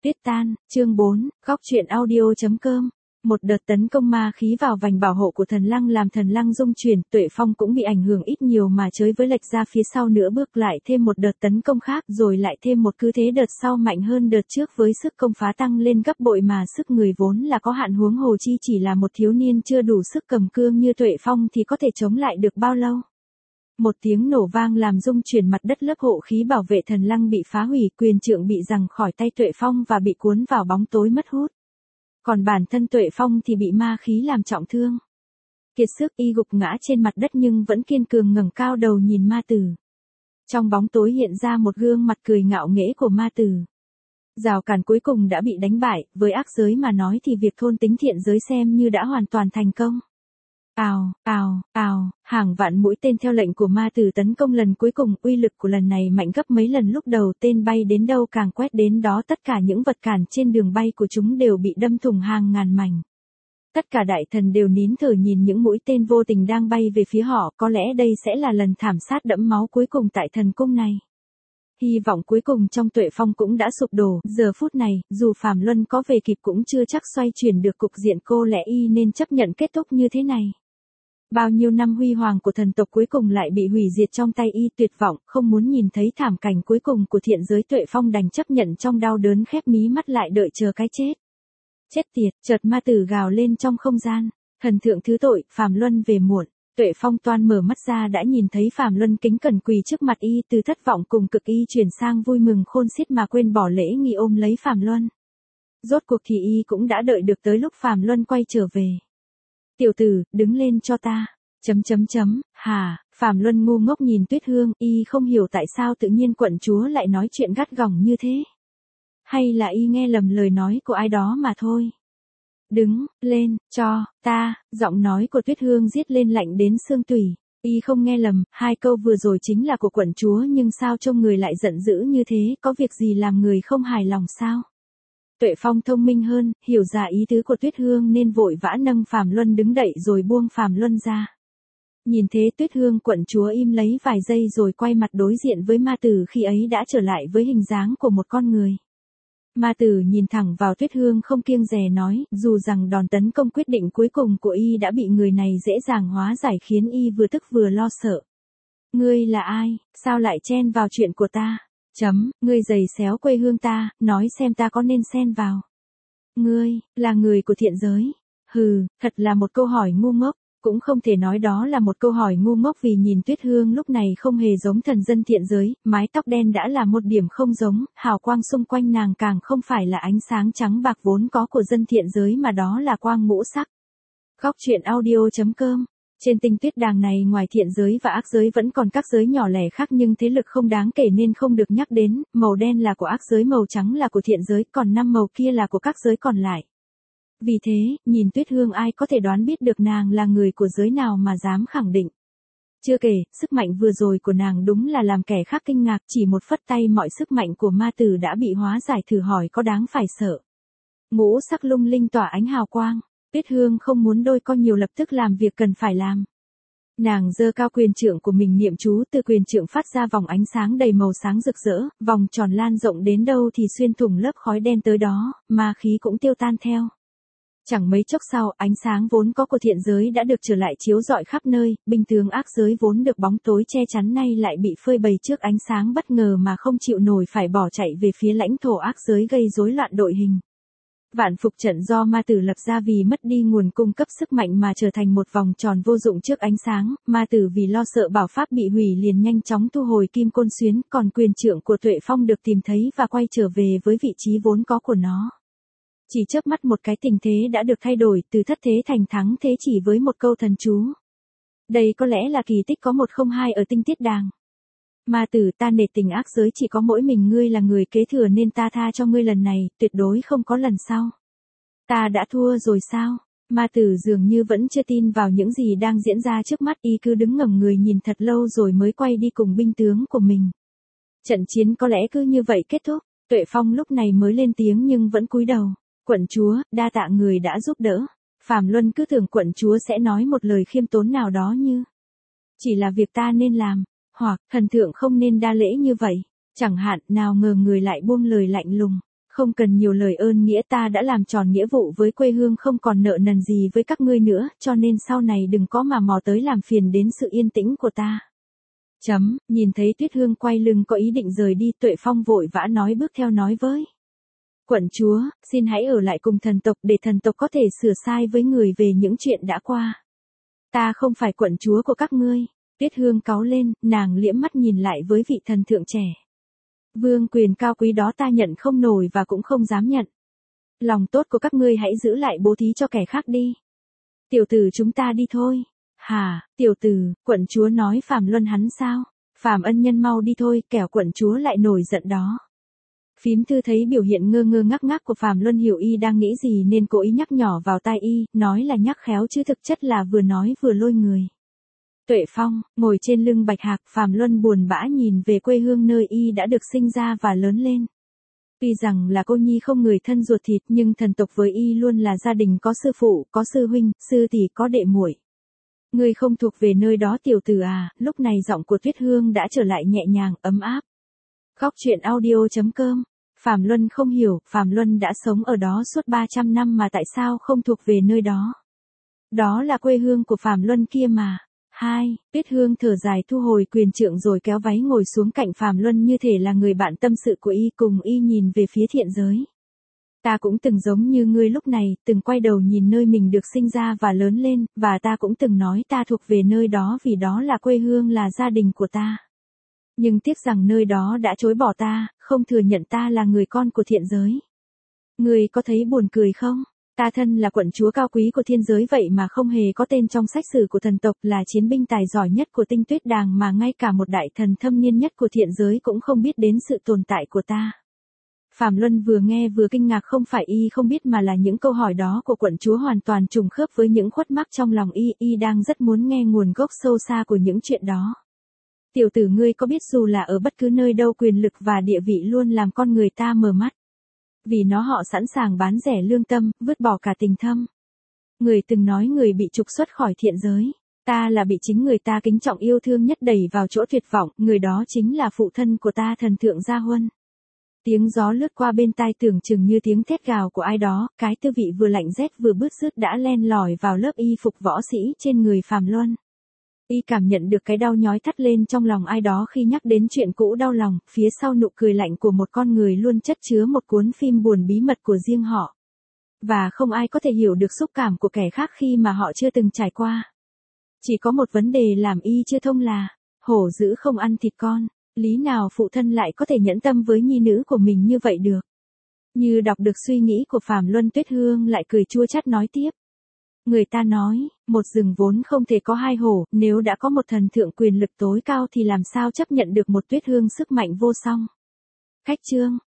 Tuyết tan, chương 4, góc truyện audio.com. Một đợt tấn công ma khí vào vành bảo hộ của thần lăng làm thần lăng rung chuyển, Tuệ Phong cũng bị ảnh hưởng ít nhiều mà chới với lệch ra phía sau nữa bước lại thêm một đợt tấn công khác rồi lại thêm một cứ thế đợt sau mạnh hơn đợt trước với sức công phá tăng lên gấp bội mà sức người vốn là có hạn huống hồ chi chỉ là một thiếu niên chưa đủ sức cầm cương như Tuệ Phong thì có thể chống lại được bao lâu. Một tiếng nổ vang làm rung chuyển mặt đất, lớp hộ khí bảo vệ thần lăng bị phá hủy, quyền trượng bị giằng khỏi tay Tuệ Phong và bị cuốn vào bóng tối mất hút. Còn bản thân Tuệ Phong thì bị ma khí làm trọng thương. Kiệt sức y gục ngã trên mặt đất nhưng vẫn kiên cường ngẩng cao đầu nhìn ma tử. Trong bóng tối hiện ra một gương mặt cười ngạo nghễ của ma tử. Rào cản cuối cùng đã bị đánh bại, với ác giới mà nói thì việc thôn tính thiện giới xem như đã hoàn toàn thành công. Ào, ào, ào, hàng vạn mũi tên theo lệnh của ma tử tấn công lần cuối cùng, uy lực của lần này mạnh gấp mấy lần lúc đầu, tên bay đến đâu càng quét đến đó, tất cả những vật cản trên đường bay của chúng đều bị đâm thủng hàng ngàn mảnh. Tất cả đại thần đều nín thở nhìn những mũi tên vô tình đang bay về phía họ, có lẽ đây sẽ là lần thảm sát đẫm máu cuối cùng tại thần cung này. Hy vọng cuối cùng trong Tuệ Phong cũng đã sụp đổ, giờ phút này, dù Phàm Luân có về kịp cũng chưa chắc xoay chuyển được cục diện, cô lẽ y nên chấp nhận kết thúc như thế này. Bao nhiêu năm huy hoàng của thần tộc cuối cùng lại bị hủy diệt trong tay y, tuyệt vọng, không muốn nhìn thấy thảm cảnh cuối cùng của thiện giới, Tuệ Phong đành chấp nhận trong đau đớn khép mí mắt lại đợi chờ cái chết. Chết tiệt, chợt ma tử gào lên trong không gian, thần thượng thứ tội, Phàm Luân về muộn. Tuệ Phong toan mở mắt ra đã nhìn thấy Phàm Luân kính cẩn quỳ trước mặt y, từ thất vọng cùng cực y chuyển sang vui mừng khôn xiết mà quên bỏ lễ nghi ôm lấy Phàm Luân. Rốt cuộc thì y cũng đã đợi được tới lúc Phàm Luân quay trở về. Tiểu tử, đứng lên cho ta. Hả, Phàm Luân ngu ngốc nhìn Tuyết Hương, y không hiểu tại sao tự nhiên quận chúa lại nói chuyện gắt gỏng như thế. Hay là y nghe lầm lời nói của ai đó mà thôi. Đứng lên, cho ta, giọng nói của Tuyết Hương giết lên lạnh đến xương tủy. Y không nghe lầm, hai câu vừa rồi chính là của quận chúa, nhưng sao trông người lại giận dữ như thế, có việc gì làm người không hài lòng sao? Tuệ Phong thông minh hơn, hiểu ra ý tứ của Tuyết Hương nên vội vã nâng Phàm Luân đứng dậy rồi buông Phàm Luân ra. Nhìn thế Tuyết Hương quận chúa im lấy vài giây rồi quay mặt đối diện với ma tử, khi ấy đã trở lại với hình dáng của một con người. Ma tử nhìn thẳng vào Tuyết Hương không kiêng dè nói, dù rằng đòn tấn công quyết định cuối cùng của y đã bị người này dễ dàng hóa giải khiến y vừa tức vừa lo sợ. Ngươi là ai, sao lại chen vào chuyện của ta? Ngươi giày xéo quê hương ta, nói xem ta có nên xen vào. Ngươi, là người của thiện giới. Hừ, thật là một câu hỏi ngu ngốc. Cũng không thể nói đó là một câu hỏi ngu ngốc vì nhìn Tuyết Hương lúc này không hề giống thần dân thiện giới, mái tóc đen đã là một điểm không giống, hào quang xung quanh nàng càng không phải là ánh sáng trắng bạc vốn có của dân thiện giới mà đó là quang ngũ sắc. Góc truyện audio.com. Trên tinh tuyết đàng này ngoài thiện giới và ác giới vẫn còn các giới nhỏ lẻ khác nhưng thế lực không đáng kể nên không được nhắc đến, màu đen là của ác giới, màu trắng là của thiện giới, còn 5 màu kia là của các giới còn lại. Vì thế, nhìn Tuyết Hương ai có thể đoán biết được nàng là người của giới nào mà dám khẳng định. Chưa kể, sức mạnh vừa rồi của nàng đúng là làm kẻ khác kinh ngạc, chỉ một phất tay mọi sức mạnh của ma tử đã bị hóa giải, thử hỏi có đáng phải sợ. Ngũ sắc lung linh tỏa ánh hào quang, Tuyết Hương không muốn đôi co nhiều lập tức làm việc cần phải làm. Nàng giơ cao quyền trượng của mình niệm chú, từ quyền trượng phát ra vòng ánh sáng đầy màu sáng rực rỡ, vòng tròn lan rộng đến đâu thì xuyên thủng lớp khói đen tới đó, ma khí cũng tiêu tan theo. Chẳng mấy chốc sau, ánh sáng vốn có của thiện giới đã được trở lại chiếu rọi khắp nơi, binh tướng ác giới vốn được bóng tối che chắn nay lại bị phơi bày trước ánh sáng bất ngờ mà không chịu nổi phải bỏ chạy về phía lãnh thổ ác giới gây rối loạn đội hình. Vạn phục trận do ma tử lập ra vì mất đi nguồn cung cấp sức mạnh mà trở thành một vòng tròn vô dụng trước ánh sáng, ma tử vì lo sợ bảo pháp bị hủy liền nhanh chóng thu hồi kim côn xuyến, còn quyền trượng của Tuệ Phong được tìm thấy và quay trở về với vị trí vốn có của nó. Chỉ chớp mắt một cái tình thế đã được thay đổi, từ thất thế thành thắng thế chỉ với một câu thần chú. Đây có lẽ là kỳ tích có 102 ở tinh tiết đàng. Ma tử, ta nể tình ác giới chỉ có mỗi mình ngươi là người kế thừa nên ta tha cho ngươi lần này, tuyệt đối không có lần sau. Ta đã thua rồi sao? Ma tử dường như vẫn chưa tin vào những gì đang diễn ra trước mắt, y cứ đứng ngẩng người nhìn thật lâu rồi mới quay đi cùng binh tướng của mình. Trận chiến có lẽ cứ như vậy kết thúc, Tuệ Phong lúc này mới lên tiếng nhưng vẫn cúi đầu. Quận chúa, đa tạ người đã giúp đỡ. Phàm Luân cứ tưởng quận chúa sẽ nói một lời khiêm tốn nào đó như chỉ là việc ta nên làm, hoặc thần thượng không nên đa lễ như vậy. Chẳng hạn, nào ngờ người lại buông lời lạnh lùng. Không cần nhiều lời ơn nghĩa, ta đã làm tròn nghĩa vụ với quê hương, không còn nợ nần gì với các ngươi nữa, cho nên sau này đừng có mà mò tới làm phiền đến sự yên tĩnh của ta. Nhìn thấy Tuyết Hương quay lưng có ý định rời đi, Tuệ Phong vội vã nói bước theo nói với quận chúa, xin hãy ở lại cùng thần tộc để thần tộc có thể sửa sai với người về những chuyện đã qua. Ta không phải quận chúa của các ngươi. Tuyết Hương cáu lên, nàng liễm mắt nhìn lại với vị thần thượng trẻ. Vương quyền cao quý đó ta nhận không nổi và cũng không dám nhận. Lòng tốt của các ngươi hãy giữ lại bố thí cho kẻ khác đi. Tiểu tử chúng ta đi thôi. Hả, tiểu tử, quận chúa nói Phàm Luân hắn sao? Phàm ân nhân mau đi thôi, kẻo quận chúa lại nổi giận đó. Phím thư thấy biểu hiện ngơ ngơ ngác ngác của Phàm Luân, hiểu y đang nghĩ gì nên cố ý nhắc nhỏ vào tai y, nói là nhắc khéo chứ thực chất là vừa nói vừa lôi người. Tuệ Phong, ngồi trên lưng bạch hạc, Phàm Luân buồn bã nhìn về quê hương nơi y đã được sinh ra và lớn lên. Tuy rằng là cô nhi không người thân ruột thịt, nhưng thần tộc với y luôn là gia đình có sư phụ, có sư huynh, sư tỷ, có đệ muội. Ngươi không thuộc về nơi đó tiểu tử à? Lúc này giọng của Tuyết Hương đã trở lại nhẹ nhàng, ấm áp. Góc truyện audio.com. Phàm Luân không hiểu, Phàm Luân đã sống ở đó suốt 300 năm mà tại sao không thuộc về nơi đó? Đó là quê hương của Phàm Luân kia mà. Tuyết Hương thở dài thu hồi quyền trượng rồi kéo váy ngồi xuống cạnh Phàm Luân như thể là người bạn tâm sự của y, cùng y nhìn về phía thiện giới. Ta cũng từng giống như ngươi lúc này, từng quay đầu nhìn nơi mình được sinh ra và lớn lên, và ta cũng từng nói ta thuộc về nơi đó vì đó là quê hương, là gia đình của ta. Nhưng tiếc rằng nơi đó đã chối bỏ ta, không thừa nhận ta là người con của thiện giới. Ngươi có thấy buồn cười không? Ta thân là quận chúa cao quý của thiên giới vậy mà không hề có tên trong sách sử của thần tộc, là chiến binh tài giỏi nhất của Tinh Tuyết Đàng mà ngay cả một đại thần thâm niên nhất của thiện giới cũng không biết đến sự tồn tại của ta. Phàm Luân vừa nghe vừa kinh ngạc, không phải y không biết mà là những câu hỏi đó của quận chúa hoàn toàn trùng khớp với những khuất mắc trong lòng y đang rất muốn nghe nguồn gốc sâu xa của những chuyện đó. Tiểu tử, ngươi có biết dù là ở bất cứ nơi đâu quyền lực và địa vị luôn làm con người ta mờ mắt. Vì nó họ sẵn sàng bán rẻ lương tâm, vứt bỏ cả tình thâm. Người từng nói người bị trục xuất khỏi thiện giới. Ta là bị chính người ta kính trọng yêu thương nhất đẩy vào chỗ tuyệt vọng, người đó chính là phụ thân của ta, thần thượng Gia Huân. Tiếng gió lướt qua bên tai tưởng chừng như tiếng thét gào của ai đó, cái tư vị vừa lạnh rét vừa bứt rứt đã len lỏi vào lớp y phục võ sĩ trên người Phàm Luân. Y cảm nhận được cái đau nhói thắt lên trong lòng ai đó khi nhắc đến chuyện cũ, đau lòng, phía sau nụ cười lạnh của một con người luôn chất chứa một cuốn phim buồn bí mật của riêng họ. Và không ai có thể hiểu được xúc cảm của kẻ khác khi mà họ chưa từng trải qua. Chỉ có một vấn đề làm y chưa thông là, hổ dữ không ăn thịt con, lý nào phụ thân lại có thể nhẫn tâm với nhi nữ của mình như vậy được. Như đọc được suy nghĩ của Phàm Luân, Tuyết Hương lại cười chua chát nói tiếp. Người ta nói, một rừng vốn không thể có hai hổ, nếu đã có một thần thượng quyền lực tối cao thì làm sao chấp nhận được một Tuyết Hương sức mạnh vô song. Khách chương.